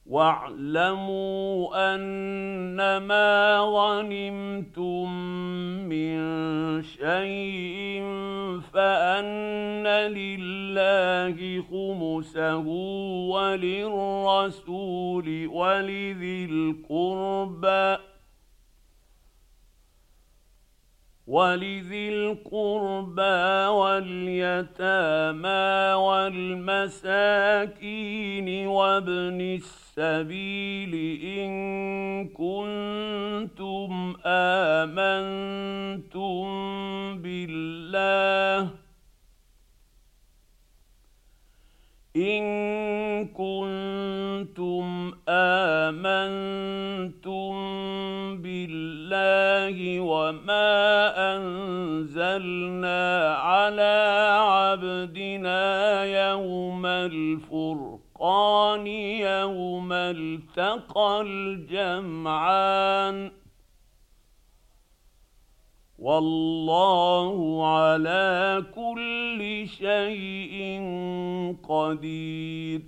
واعلموا أنما غنمتم من شيء فأن لله خمسه وللرسول ولذي القربى واليتامى والمساكين وابن السبيل إن كنتم آمنتم بالله وما أنزلنا على عبدنا يوم الفرقان يوم التقى الجمعان والله على كل شيء قدير.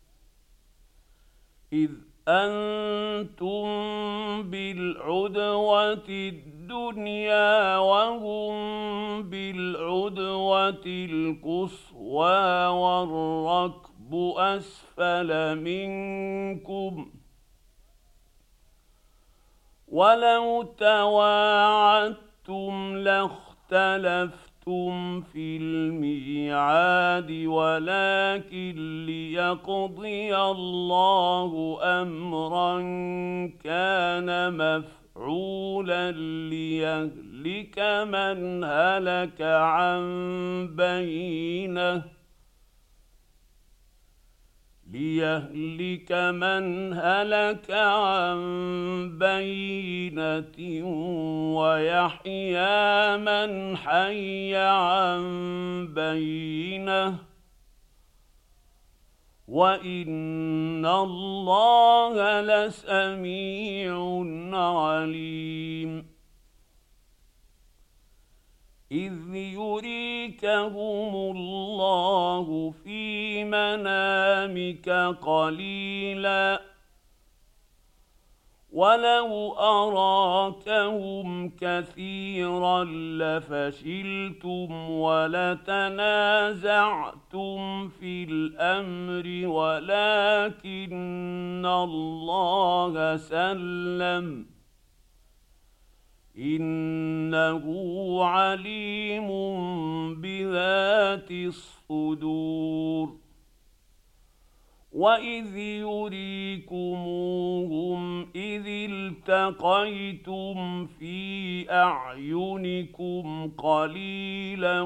إذ أنتم بالعدوة الدنيا وهم بالعدوة القصوى والركب أسفل منكم ولو تواعدتم لاختلفتم في الميعاد ولكن ليقضي الله أمرا كان مفعولا ليهلك من هلك عن بينة ويحيى من حي عن بينة وإن الله لسميع عليم. إذ يريكهم الله في منامك قليلا ولو أراكهم كثيرا لفشلتم ولتنازعتم في الأمر ولكن الله سلم إنه عليم بذات الصدور. وإذ يريكموهم إذ التقيتم في أعينكم قليلا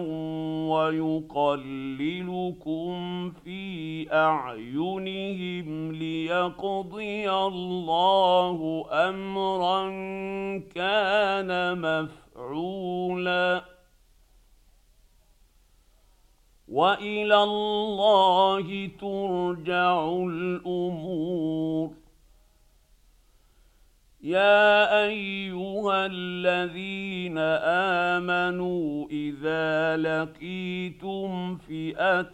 ويقللكم في أعينهم ليقضي الله أمرا كان مفعولا وإلى الله ترجع الأمور. يا أيها الذين آمنوا إذا لقيتم فئة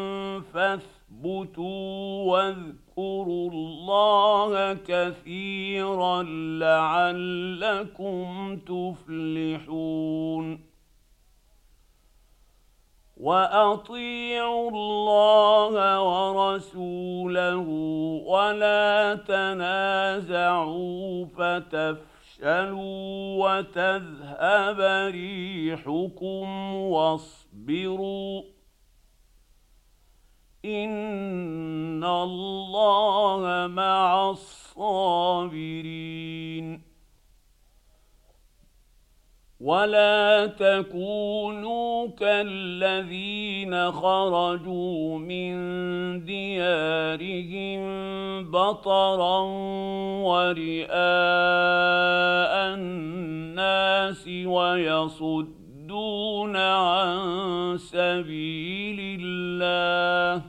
فاثبتوا واذكروا الله كثيرا لعلكم تفلحون. وأطيعوا الله ورسوله ولا تنازعوا فتفشلوا وتذهب ريحكم واصبروا إن الله مع الصابرين. ولا تكونوا كالذين خرجوا من ديارهم بطرا ورئاء الناس ويصدون عن سبيل الله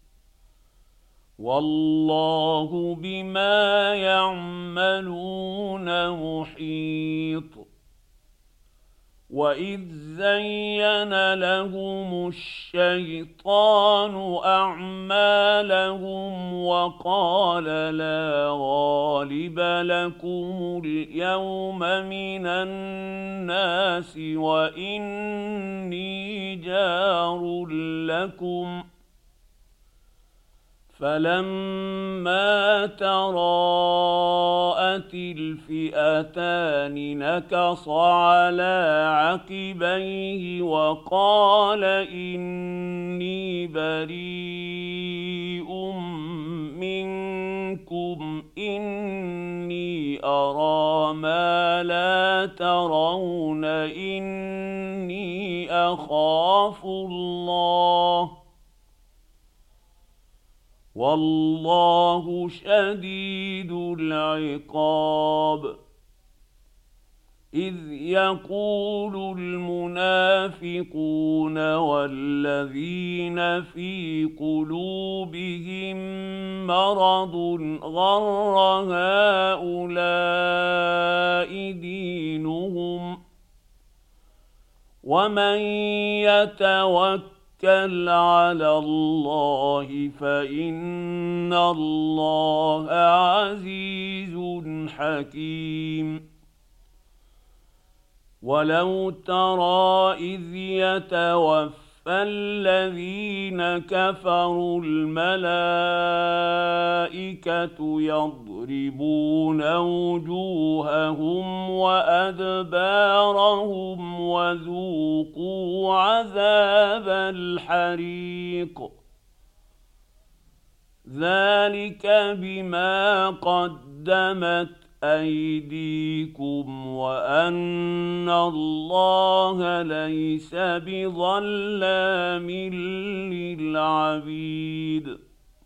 والله بما يعملون محيط. وإذ زين لهم الشيطان أعمالهم وقال لا غالب لكم اليوم من الناس وإني جار لكم فلما تراءت الفئتان نكص على عقبيه وقال إني بريء منكم إني أرى ما لا ترون إني أخاف الله والله شديد العقاب إذ يقول المنافقون والذين في قلوبهم مرض غر هؤلاء دينهم ومن يتوكل على الله فإن الله عزيز حكيم ولو ترى إذ يتوفى الذين كفروا الملائكة يضربون وجوههم وأدبارهم وذوقوا عذاب الحريق ذلك بما قدمت أيديكم وأن الله ليس بظلام للعبيد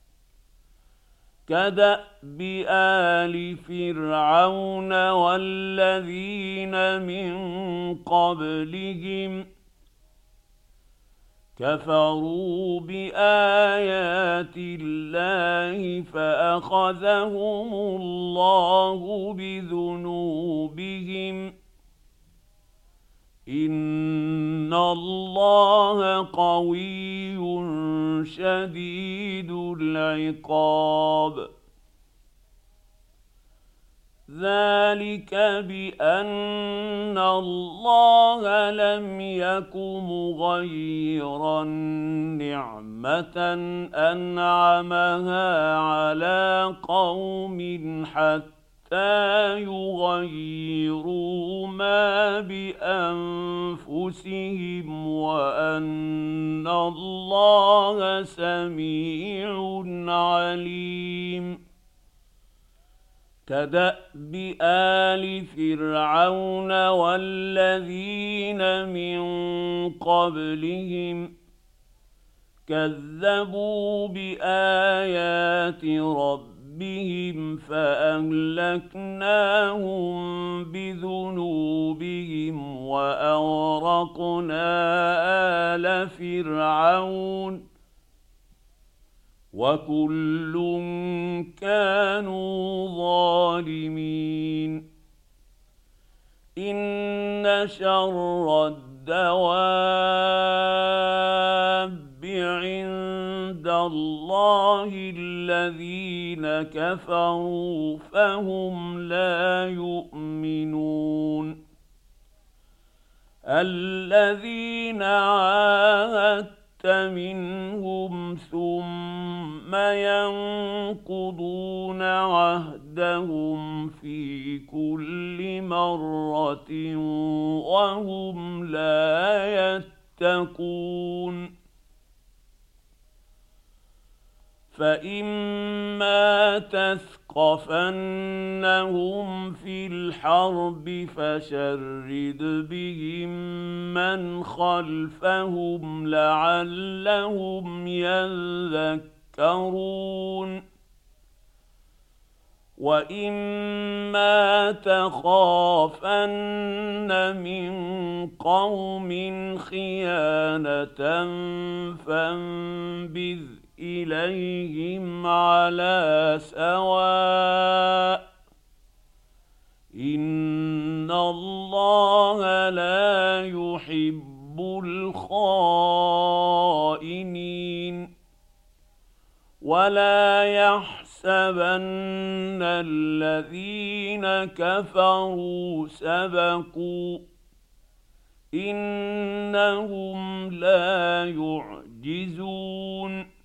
كدأب آل فرعون والذين من قبلهم كفروا بآيات الله فأخذهم الله بذنوبهم إن الله قوي شديد العقاب ذلك بأن الله لم يك مغيرا نعمة أنعمها على قوم حتى يغيروا ما بأنفسهم وأن الله سميع عليم كدأب آل فرعون والذين من قبلهم كذبوا بآيات ربهم فأهلكناهم بذنوبهم وأغرقنا آل فرعون وكل كانوا ظالمين إن شر الدواب عند الله الذين كفروا فهم لا يؤمنون الذين عاهدت منهم ثم ينقضون عهدهم في كل مرة وهم لا يتقون فإما تثقفنهم في الحرب فشرد بهم من خلفهم لعلهم يذكرون وإما تخافن من قوم خيانة فانبذ إليهم على سواء إن الله لا يحب ولا يحسبن الذين كفروا سبقوا إنهم لا يعجزون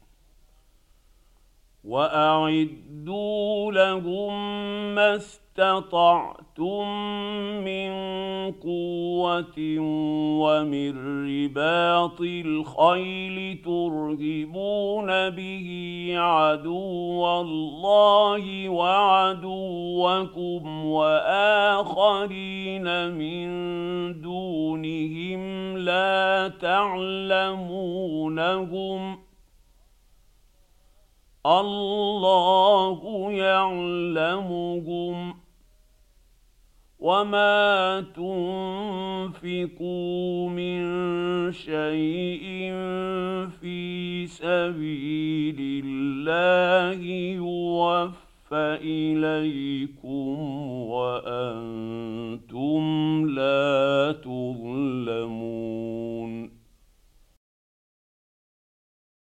وأعدوا لهم ما استطعتم من قوة ومن رباط الخيل ترهبون به عدو الله وعدوكم وآخرين من دونهم لا تعلمونهم الله يعلمهم وما تنفقوا من شيء في سبيل الله يوفى إليكم وأنتم